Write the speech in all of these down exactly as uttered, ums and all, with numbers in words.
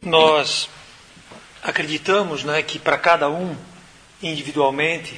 Nós acreditamos, né, que para cada um, individualmente,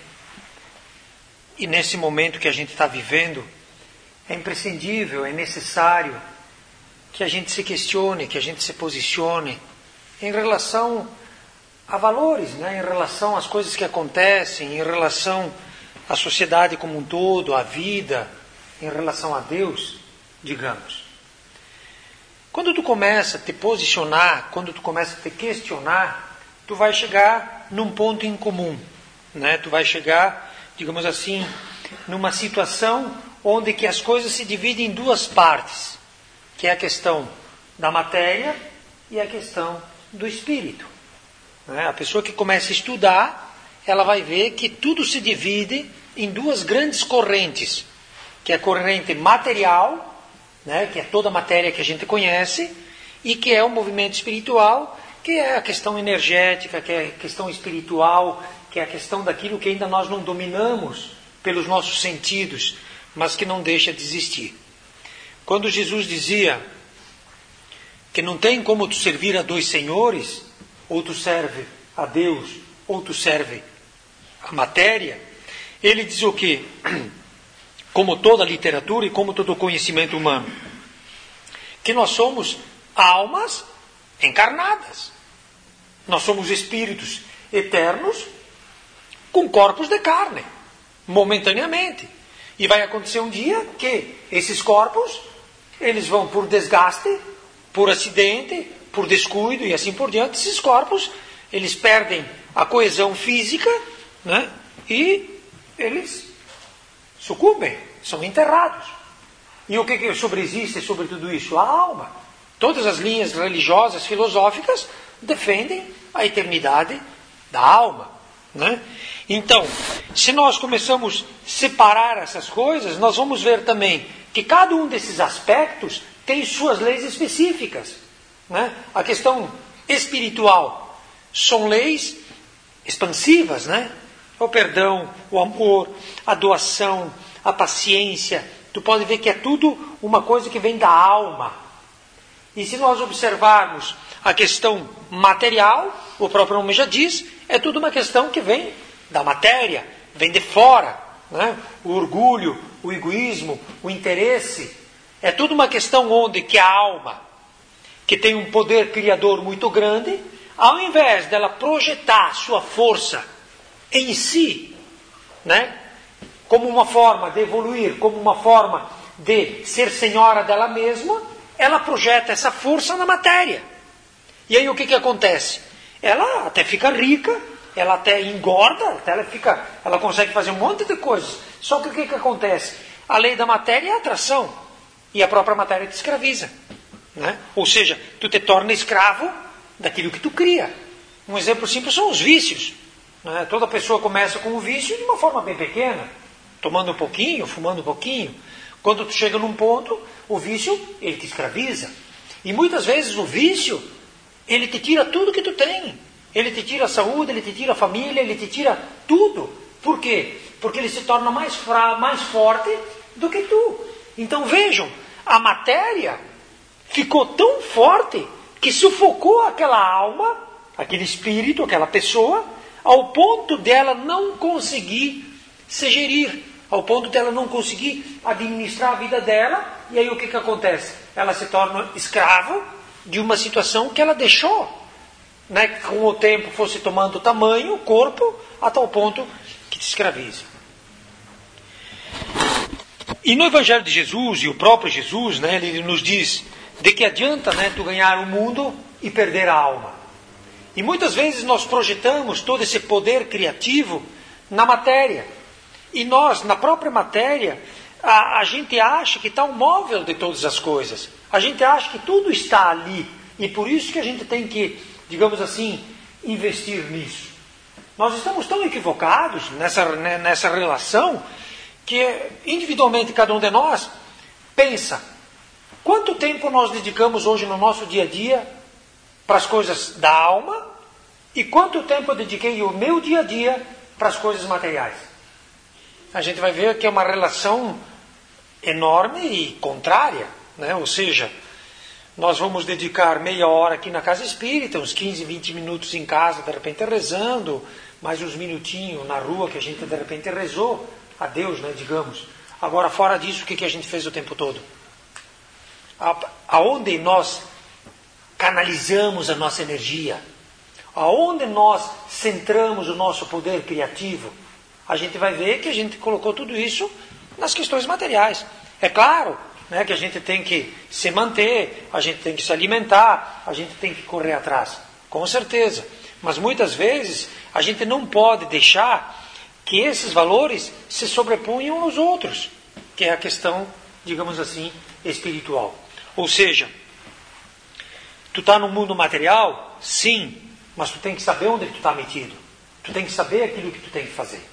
e nesse momento que a gente está vivendo, é imprescindível, é necessário que a gente se questione, que a gente se posicione em relação a valores, né, em relação às coisas que acontecem, em relação à sociedade como um todo, à vida, em relação a Deus, digamos. Quando tu começa a te posicionar, quando tu começa a te questionar, tu vai chegar num ponto em comum, né? Tu vai chegar, digamos assim, numa situação onde que as coisas se dividem em duas partes, que é a questão da matéria e a questão do espírito. Né? A pessoa que começa a estudar, ela vai ver que tudo se divide em duas grandes correntes, que é a corrente material, né, que é toda a matéria que a gente conhece, e que é o movimento espiritual, que é a questão energética, que é a questão espiritual, que é a questão daquilo que ainda nós não dominamos pelos nossos sentidos, mas que não deixa de existir. Quando Jesus dizia que não tem como tu servir a dois senhores, ou tu serve a Deus, ou tu serve a matéria, ele diz o quê? Como toda a literatura e como todo o conhecimento humano, que nós somos almas encarnadas. Nós somos espíritos eternos com corpos de carne, momentaneamente. E vai acontecer um dia que esses corpos, eles vão por desgaste, por acidente, por descuido e assim por diante, esses corpos, eles perdem a coesão física, né? E eles sucumbem, são enterrados. E o que, que sobreexiste sobre tudo isso? A alma. Todas as linhas religiosas, filosóficas, defendem a eternidade da alma. Né? Então, se nós começamos a separar essas coisas, nós vamos ver também que cada um desses aspectos tem suas leis específicas. Né? A questão espiritual são leis expansivas, né? O perdão, o amor, a doação, a paciência. Tu pode ver que é tudo uma coisa que vem da alma. E se nós observarmos a questão material, o próprio nome já diz, é tudo uma questão que vem da matéria, vem de fora. Né? O orgulho, o egoísmo, o interesse. É tudo uma questão onde que a alma, que tem um poder criador muito grande, ao invés dela projetar sua força em si, né? Como uma forma de evoluir, como uma forma de ser senhora dela mesma, ela projeta essa força na matéria. E aí o que, que acontece? Ela até fica rica, ela até engorda, até ela, fica, ela consegue fazer um monte de coisas. Só que o que, que acontece? A lei da matéria é a atração. E a própria matéria te escraviza. Né? Ou seja, tu te torna escravo daquilo que tu cria. Um exemplo simples são os vícios. Né? Toda pessoa começa com o vício de uma forma bem pequena. Tomando um pouquinho, fumando um pouquinho. Quando tu chega num ponto, o vício, ele te escraviza. E muitas vezes o vício, ele te tira tudo que tu tem. Ele te tira a saúde, ele te tira a família, ele te tira tudo. Por quê? Porque ele se torna mais, fra... mais forte do que tu. Então vejam, a matéria ficou tão forte que sufocou aquela alma, aquele espírito, aquela pessoa, ao ponto dela não conseguir se gerir, ao ponto dela não conseguir administrar a vida dela, e aí o que, que acontece? Ela se torna escrava de uma situação que ela deixou, né? Com o tempo fosse tomando tamanho, o corpo, a tal ponto que te escraviza. E no Evangelho de Jesus, e o próprio Jesus, né, ele nos diz de que adianta, né, tu ganhar o mundo e perder a alma. E muitas vezes nós projetamos todo esse poder criativo na matéria. E nós, na própria matéria, a, a gente acha que está o móvel de todas as coisas. A gente acha que tudo está ali. E por isso que a gente tem que, digamos assim, investir nisso. Nós estamos tão equivocados nessa, nessa relação que individualmente cada um de nós pensa: quanto tempo nós dedicamos hoje no nosso dia a dia para as coisas da alma e quanto tempo eu dediquei o meu dia a dia para as coisas materiais? A gente vai ver que é uma relação enorme e contrária, né? Ou seja, nós vamos dedicar meia hora aqui na casa espírita, uns quinze, vinte minutos em casa, de repente rezando, mais uns minutinhos na rua que a gente de repente rezou a Deus, né, digamos. Agora, fora disso, o que, que a gente fez o tempo todo? A, aonde nós canalizamos a nossa energia? Aonde nós centramos o nosso poder criativo? A gente vai ver que a gente colocou tudo isso nas questões materiais. É claro, né, que a gente tem que se manter, a gente tem que se alimentar, a gente tem que correr atrás, com certeza. Mas muitas vezes a gente não pode deixar que esses valores se sobreponham aos outros, que é a questão, digamos assim, espiritual. Ou seja, tu está no mundo material, sim, mas tu tem que saber onde tu está metido. Tu tem que saber aquilo que tu tem que fazer.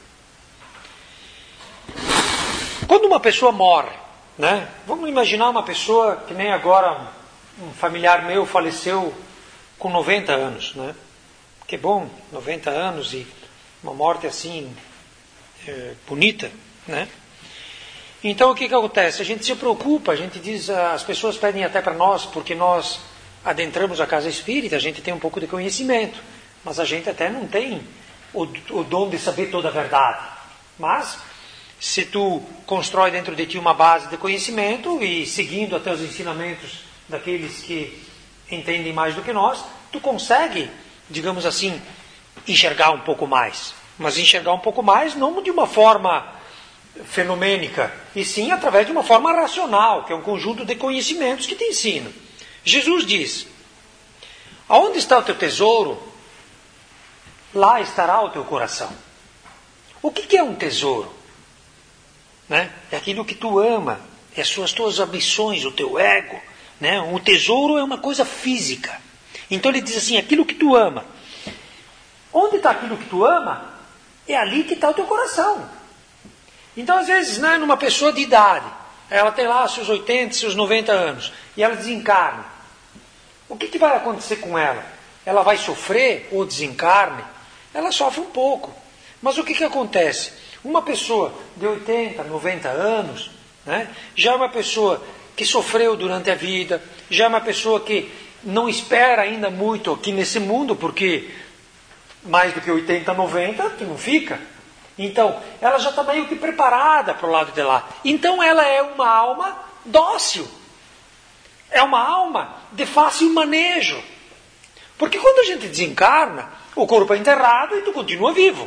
Quando uma pessoa morre, né? Vamos imaginar uma pessoa que nem agora um familiar meu faleceu com noventa anos, né? Que bom, noventa anos e uma morte assim é, bonita, né? Então o que que acontece? A gente se preocupa, a gente diz, as pessoas pedem até para nós, porque nós adentramos a casa espírita, a gente tem um pouco de conhecimento, mas a gente até não tem o, o dom de saber toda a verdade. Mas se tu constrói dentro de ti uma base de conhecimento e seguindo até os ensinamentos daqueles que entendem mais do que nós, tu consegue, digamos assim, enxergar um pouco mais. Mas enxergar um pouco mais não de uma forma fenomênica, e sim através de uma forma racional, que é um conjunto de conhecimentos que te ensinam. Jesus diz: aonde está o teu tesouro, lá estará o teu coração. O que que é um tesouro? Né? É aquilo que tu ama, é as suas tuas ambições, o teu ego. Né? O tesouro é uma coisa física. Então ele diz assim, aquilo que tu ama. Onde está aquilo que tu ama? É ali que está o teu coração. Então às vezes, né, numa pessoa de idade, ela tem lá seus oitenta, seus noventa anos, e ela desencarna. O que, que vai acontecer com ela? Ela vai sofrer ou desencarne? Ela sofre um pouco. Mas o que, que acontece? Uma pessoa de oitenta, noventa anos, né, já é uma pessoa que sofreu durante a vida, já é uma pessoa que não espera ainda muito aqui nesse mundo, porque mais do que oitenta, noventa, tu não fica. Então, ela já está meio que preparada para o lado de lá. Então, ela é uma alma dócil. É uma alma de fácil manejo. Porque quando a gente desencarna, o corpo é enterrado e tu continua vivo.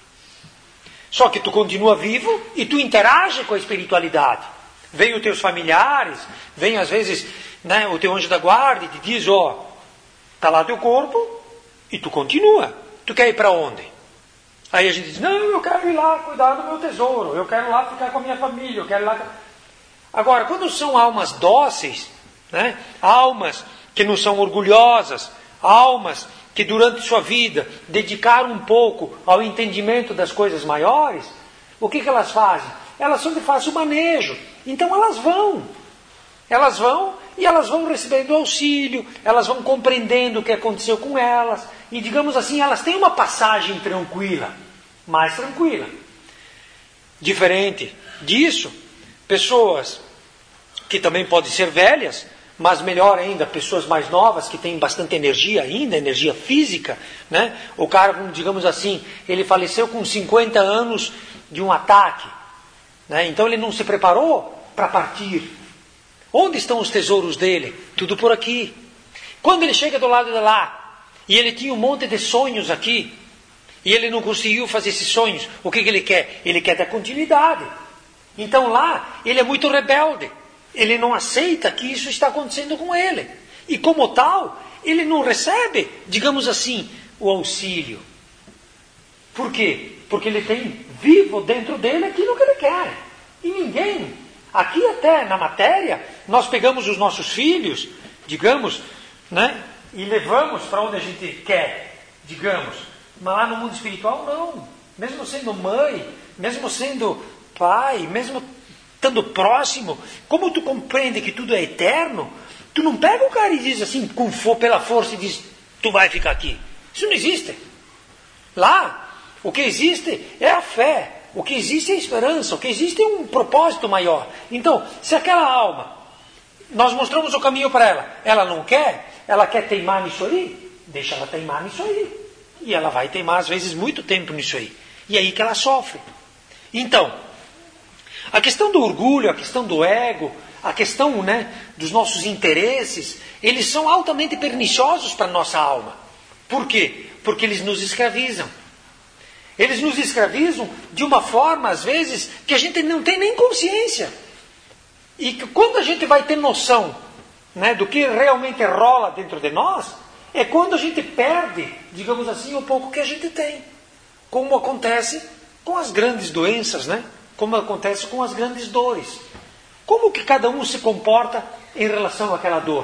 Só que tu continua vivo e tu interage com a espiritualidade. Vem os teus familiares, vem às vezes, né, o teu anjo da guarda e te diz, ó, oh, está lá teu corpo e tu continua. Tu quer ir para onde? Aí a gente diz, não, eu quero ir lá cuidar do meu tesouro, eu quero lá ficar com a minha família, eu quero ir lá... Agora, quando são almas dóceis, né, almas que não são orgulhosas, almas que durante sua vida dedicaram um pouco ao entendimento das coisas maiores, o que, que elas fazem? Elas são de fácil manejo. Então elas vão. Elas vão e elas vão recebendo auxílio, elas vão compreendendo o que aconteceu com elas. E, digamos assim, elas têm uma passagem tranquila, mais tranquila. Diferente disso, pessoas que também podem ser velhas, mas melhor ainda, pessoas mais novas que têm bastante energia ainda, energia física, né? O cara, digamos assim, ele faleceu com cinquenta anos de um ataque, né? Então ele não se preparou para partir. Onde estão os tesouros dele? Tudo por aqui. Quando ele chega do lado de lá, e ele tinha um monte de sonhos aqui, e ele não conseguiu fazer esses sonhos, o que, que ele quer? Ele quer dar continuidade. Então lá, ele é muito rebelde. Ele não aceita que isso está acontecendo com ele. E como tal, ele não recebe, digamos assim, o auxílio. Por quê? Porque ele tem vivo dentro dele aquilo que ele quer. E ninguém, aqui até na matéria, nós pegamos os nossos filhos, digamos, né, e levamos para onde a gente quer, digamos. Mas lá no mundo espiritual, não. Mesmo sendo mãe, mesmo sendo pai, mesmo estando próximo, como tu compreende que tudo é eterno, tu não pega o cara e diz assim, com for, pela força, e diz, tu vai ficar aqui. Isso não existe. Lá, o que existe é a fé, o que existe é a esperança, o que existe é um propósito maior. Então, se aquela alma nós mostramos o caminho para ela. Ela não quer, ela quer teimar nisso aí, deixa ela teimar nisso aí. E ela vai teimar, às vezes, muito tempo nisso aí. E é aí que ela sofre. Então, a questão do orgulho, a questão do ego, a questão, né, dos nossos interesses, eles são altamente perniciosos para a nossa alma. Por quê? Porque eles nos escravizam. Eles nos escravizam de uma forma, às vezes, que a gente não tem nem consciência. E que quando a gente vai ter noção, né, do que realmente rola dentro de nós, é quando a gente perde, digamos assim, o pouco que a gente tem. Como acontece com as grandes doenças, né? Como acontece com as grandes dores. Como que cada um se comporta em relação àquela dor?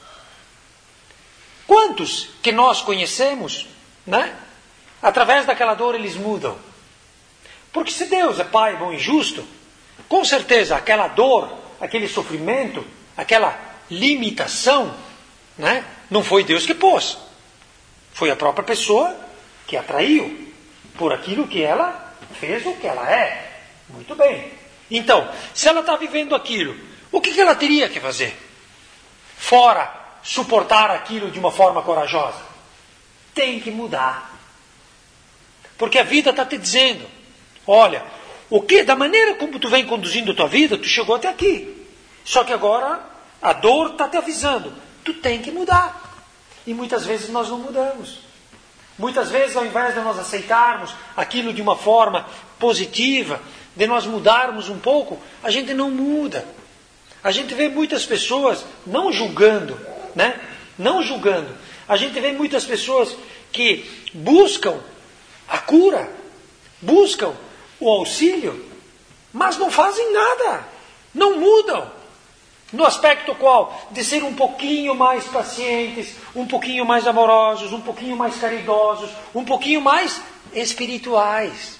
Quantos que nós conhecemos, né? Através daquela dor eles mudam. Porque se Deus é Pai bom e justo, com certeza aquela dor, aquele sofrimento, aquela limitação, né? Não foi Deus que pôs. Foi a própria pessoa que atraiu por aquilo que ela fez, o que ela é. Muito bem. Então, se ela está vivendo aquilo, o que, que ela teria que fazer? Fora suportar aquilo de uma forma corajosa. Tem que mudar. Porque a vida está te dizendo, olha, o que, da maneira como tu vem conduzindo a tua vida, tu chegou até aqui. Só que agora a dor está te avisando, tu tem que mudar. E muitas vezes nós não mudamos. Muitas vezes, ao invés de nós aceitarmos aquilo de uma forma positiva, de nós mudarmos um pouco, a gente não muda. A gente vê muitas pessoas não julgando, né? Não julgando. A gente vê muitas pessoas que buscam a cura, buscam o auxílio, mas não fazem nada, não mudam. No aspecto qual? De ser um pouquinho mais pacientes, um pouquinho mais amorosos, um pouquinho mais caridosos, um pouquinho mais espirituais.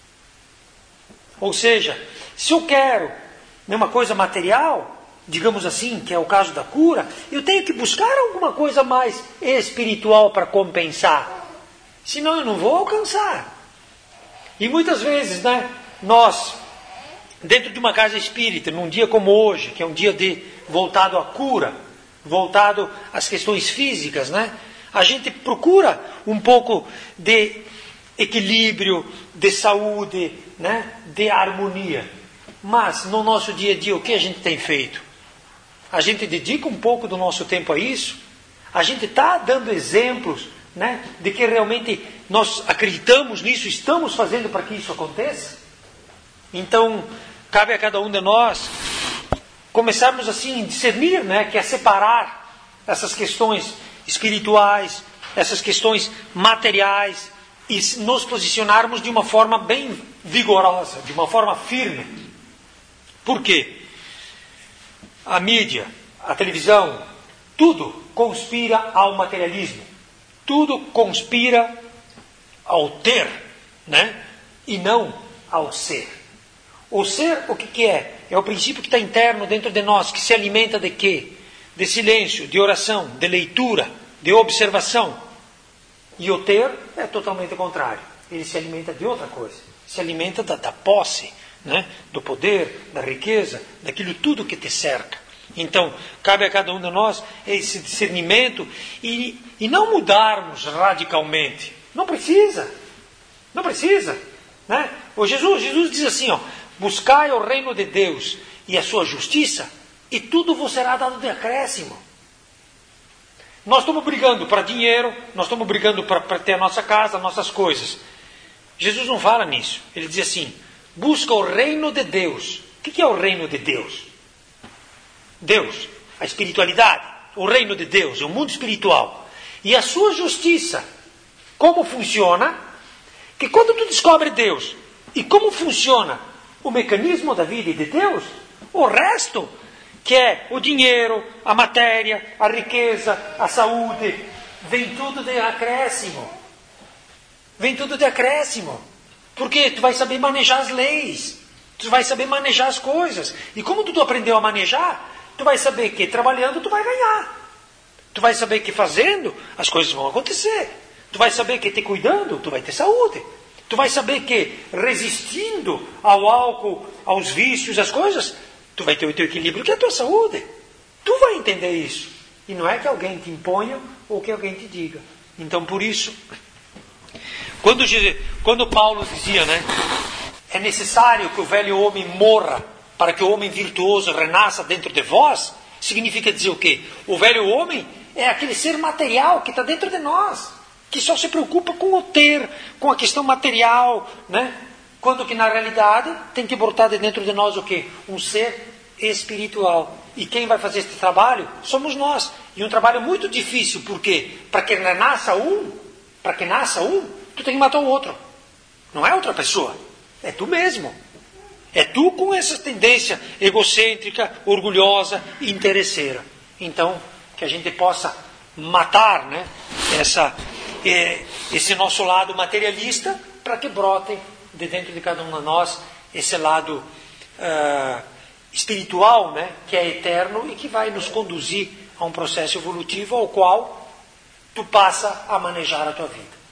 Ou seja, se eu quero uma coisa material, digamos assim, que é o caso da cura, eu tenho que buscar alguma coisa mais espiritual para compensar. Senão eu não vou alcançar. E muitas vezes, né, nós, dentro de uma casa espírita, num dia como hoje, que é um dia de, voltado à cura, voltado às questões físicas, né, a gente procura um pouco de equilíbrio, de saúde, né, de harmonia. Mas no nosso dia a dia, o que a gente tem feito? A gente dedica um pouco do nosso tempo a isso? A gente está dando exemplos, né, de que realmente nós acreditamos nisso, estamos fazendo para que isso aconteça? Então, cabe a cada um de nós começarmos assim a discernir, né, que é separar essas questões espirituais, essas questões materiais e nos posicionarmos de uma forma bem vigorosa, de uma forma firme. Por quê? A mídia, a televisão, tudo conspira ao materialismo. Tudo conspira ao ter, né? E não ao ser. O ser, o que, que é? É o princípio que está interno dentro de nós, que se alimenta de quê? De silêncio, de oração, de leitura, de observação. E o ter é totalmente o contrário. Ele se alimenta de outra coisa. Se alimenta da, da posse, né? Do poder, da riqueza, daquilo tudo que te cerca. Então, cabe a cada um de nós esse discernimento e, e não mudarmos radicalmente. Não precisa. Não precisa. Né? O Jesus, Jesus diz assim, ó, buscai o reino de Deus e a sua justiça e tudo vos será dado de acréscimo. Nós estamos brigando para dinheiro, nós estamos brigando para ter a nossa casa, nossas coisas. Jesus não fala nisso. Ele diz assim, busca o reino de Deus. O que é o reino de Deus? Deus, a espiritualidade, o reino de Deus, o mundo espiritual. E a sua justiça, como funciona? Que quando tu descobre Deus e como funciona o mecanismo da vida de Deus, o resto, que é o dinheiro, a matéria, a riqueza, a saúde, vem tudo de acréscimo. Vem tudo de acréscimo. Porque tu vai saber manejar as leis, tu vai saber manejar as coisas. E como tu aprendeu a manejar, tu vai saber que trabalhando tu vai ganhar. Tu vai saber que fazendo as coisas vão acontecer. Tu vai saber que te cuidando tu vai ter saúde. Tu vai saber que resistindo ao álcool, aos vícios, às coisas, tu vai ter o teu equilíbrio, que é a tua saúde. Tu vai entender isso. E não é que alguém te imponha ou que alguém te diga. Então, por isso, quando, quando Paulo dizia, né, é necessário que o velho homem morra para que o homem virtuoso renasça dentro de vós, significa dizer o quê? O velho homem é aquele ser material que está dentro de nós, que só se preocupa com o ter, com a questão material, né? Quando que na realidade tem que brotar de dentro de nós o quê? Um ser espiritual. E quem vai fazer este trabalho? Somos nós. E um trabalho muito difícil, por quê? Para que nasça um, para que nasça um, tu tem que matar o outro. Não é outra pessoa, é tu mesmo. É tu com essa tendência egocêntrica, orgulhosa e interesseira. Então, que a gente possa matar, né, essa, é, esse nosso lado materialista, para que brote de dentro de cada um de nós esse lado uh, espiritual, né, que é eterno e que vai nos conduzir a um processo evolutivo ao qual tu passa a manejar a tua vida.